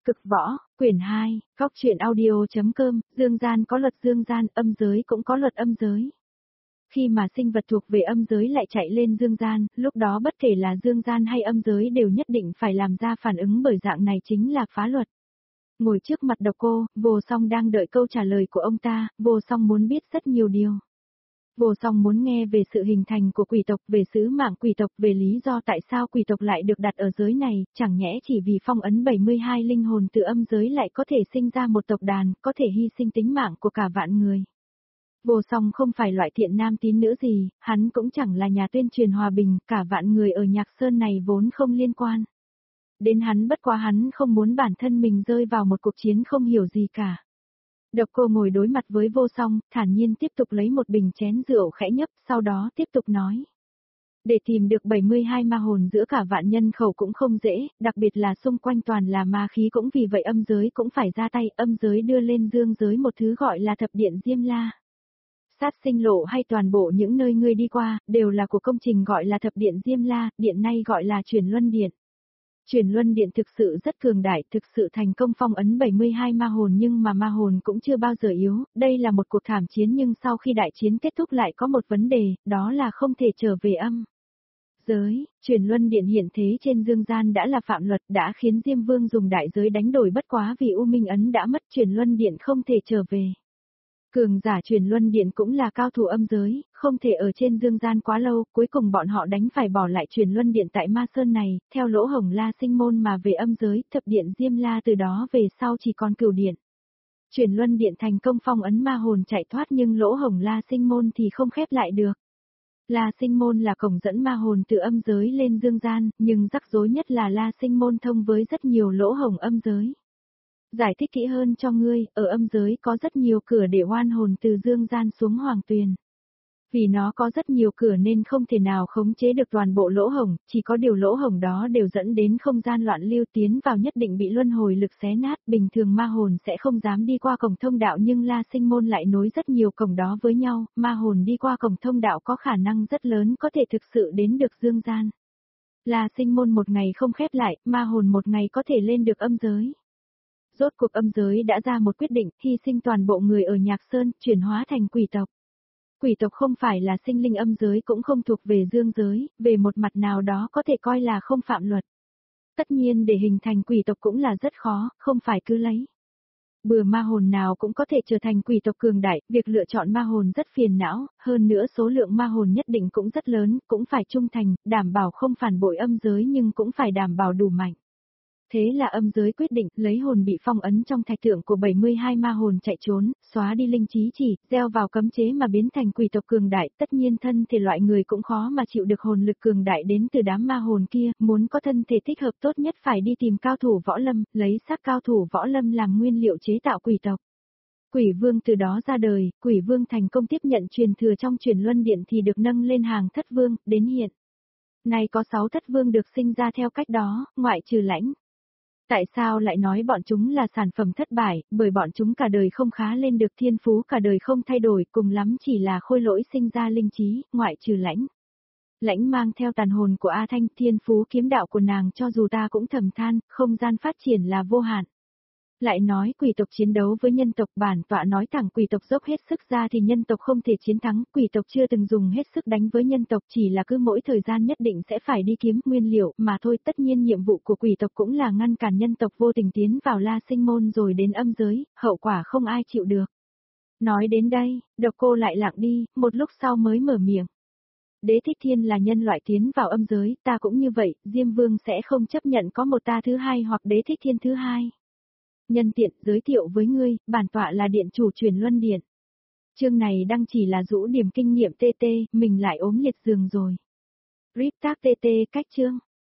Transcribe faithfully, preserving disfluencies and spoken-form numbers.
Cực võ, quyển hai, góc truyện audio.com, dương gian có luật dương gian, âm giới cũng có luật âm giới. Khi mà sinh vật thuộc về âm giới lại chạy lên dương gian, lúc đó bất kể là dương gian hay âm giới đều nhất định phải làm ra phản ứng, bởi dạng này chính là phá luật. Ngồi trước mặt Độc Cô, Vô Song đang đợi câu trả lời của ông ta, Vô Song muốn biết rất nhiều điều. Vô Song muốn nghe về sự hình thành của quỷ tộc, về sứ mạng quỷ tộc, về lý do tại sao quỷ tộc lại được đặt ở giới này, chẳng nhẽ chỉ vì phong ấn bảy mươi hai linh hồn từ âm giới lại có thể sinh ra một tộc đàn, có thể hy sinh tính mạng của cả vạn người. Vô Song không phải loại thiện nam tín nữ gì, hắn cũng chẳng là nhà tuyên truyền hòa bình, cả vạn người ở Nhạc Sơn này vốn không liên quan. Đến hắn bất quá hắn không muốn bản thân mình rơi vào một cuộc chiến không hiểu gì cả. Độc Cô ngồi đối mặt với Vô Song, thản nhiên tiếp tục lấy một bình chén rượu khẽ nhấp, sau đó tiếp tục nói. Để tìm được bảy mươi hai ma hồn giữa cả vạn nhân khẩu cũng không dễ, đặc biệt là xung quanh toàn là ma khí, cũng vì vậy âm giới cũng phải ra tay, âm giới đưa lên dương giới một thứ gọi là thập điện Diêm La. Sát sinh lộ hay toàn bộ những nơi ngươi đi qua, đều là của công trình gọi là thập điện Diêm La, điện nay gọi là Chuyển Luân Điện. Chuyển Luân Điện thực sự rất cường đại, thực sự thành công phong ấn bảy mươi hai ma hồn, nhưng mà ma hồn cũng chưa bao giờ yếu, đây là một cuộc thảm chiến, nhưng sau khi đại chiến kết thúc lại có một vấn đề, đó là không thể trở về âm giới. Chuyển Luân Điện hiện thế trên dương gian đã là phạm luật, đã khiến Diêm Vương dùng đại giới đánh đổi, bất quá vì U Minh Ấn đã mất, Chuyển Luân Điện không thể trở về. Cường giả Chuyển Luân Điện cũng là cao thủ âm giới, không thể ở trên dương gian quá lâu, cuối cùng bọn họ đánh phải bỏ lại Chuyển Luân Điện tại Ma Sơn này, theo lỗ hổng La Sinh Môn mà về âm giới, thập điện Diêm La từ đó về sau chỉ còn Cửu Điện. Chuyển Luân Điện thành công phong ấn ma hồn chạy thoát, nhưng lỗ hổng La Sinh Môn thì không khép lại được. La Sinh Môn là cổng dẫn ma hồn từ âm giới lên dương gian, nhưng rắc rối nhất là La Sinh Môn thông với rất nhiều lỗ hổng âm giới. Giải thích kỹ hơn cho ngươi, ở âm giới có rất nhiều cửa để oan hồn từ dương gian xuống hoàng tuyền. Vì nó có rất nhiều cửa nên không thể nào khống chế được toàn bộ lỗ hổng, chỉ có điều lỗ hổng đó đều dẫn đến không gian loạn lưu, tiến vào nhất định bị luân hồi lực xé nát, bình thường ma hồn sẽ không dám đi qua cổng thông đạo, nhưng La Sinh Môn lại nối rất nhiều cổng đó với nhau, ma hồn đi qua cổng thông đạo có khả năng rất lớn có thể thực sự đến được dương gian. La Sinh Môn một ngày không khép lại, ma hồn một ngày có thể lên được âm giới. Rốt cuộc âm giới đã ra một quyết định, hy sinh toàn bộ người ở Nhạc Sơn, chuyển hóa thành quỷ tộc. Quỷ tộc không phải là sinh linh âm giới, cũng không thuộc về dương giới, về một mặt nào đó có thể coi là không phạm luật. Tất nhiên để hình thành quỷ tộc cũng là rất khó, không phải cứ lấy bừa ma hồn nào cũng có thể trở thành quỷ tộc cường đại, việc lựa chọn ma hồn rất phiền não, hơn nữa số lượng ma hồn nhất định cũng rất lớn, cũng phải trung thành, đảm bảo không phản bội âm giới, nhưng cũng phải đảm bảo đủ mạnh. Thế là âm giới quyết định lấy hồn bị phong ấn trong thạch tượng của bảy mươi hai ma hồn chạy trốn, xóa đi linh trí chỉ, gieo vào cấm chế mà biến thành quỷ tộc cường đại, tất nhiên thân thể loại người cũng khó mà chịu được hồn lực cường đại đến từ đám ma hồn kia, muốn có thân thể thích hợp tốt nhất phải đi tìm cao thủ võ lâm, lấy xác cao thủ võ lâm làm nguyên liệu chế tạo quỷ tộc. Quỷ Vương từ đó ra đời, Quỷ Vương thành công tiếp nhận truyền thừa trong Chuyển Luân Điện thì được nâng lên hàng thất vương, đến hiện nay có sáu thất vương được sinh ra theo cách đó, ngoại trừ Lãnh. Tại sao lại nói bọn chúng là sản phẩm thất bại, bởi bọn chúng cả đời không khá lên được, thiên phú cả đời không thay đổi, cùng lắm chỉ là khôi lỗi sinh ra linh trí, ngoại trừ Lãnh. Lãnh mang theo tàn hồn của A Thanh, thiên phú kiếm đạo của nàng cho dù ta cũng thầm than, không gian phát triển là vô hạn. Lại nói quỷ tộc chiến đấu với nhân tộc, bản tọa nói thẳng quỷ tộc dốc hết sức ra thì nhân tộc không thể chiến thắng, quỷ tộc chưa từng dùng hết sức đánh với nhân tộc, chỉ là cứ mỗi thời gian nhất định sẽ phải đi kiếm nguyên liệu mà thôi. Tất nhiên nhiệm vụ của quỷ tộc cũng là ngăn cản nhân tộc vô tình tiến vào La Sinh Môn rồi đến âm giới, hậu quả không ai chịu được. Nói đến đây, Độc Cô lại lặng đi, một lúc sau mới mở miệng. Đế Thích Thiên là nhân loại tiến vào âm giới, ta cũng như vậy, Diêm Vương sẽ không chấp nhận có một ta thứ hai hoặc Đế Thích Thiên thứ hai. Nhân tiện giới thiệu với ngươi, bản tọa là điện chủ Chuyển Luân Điện. Chương này đăng chỉ là rũ điểm kinh nghiệm tê tê, mình lại ốm liệt giường rồi. Rip tác tê tê cách chương.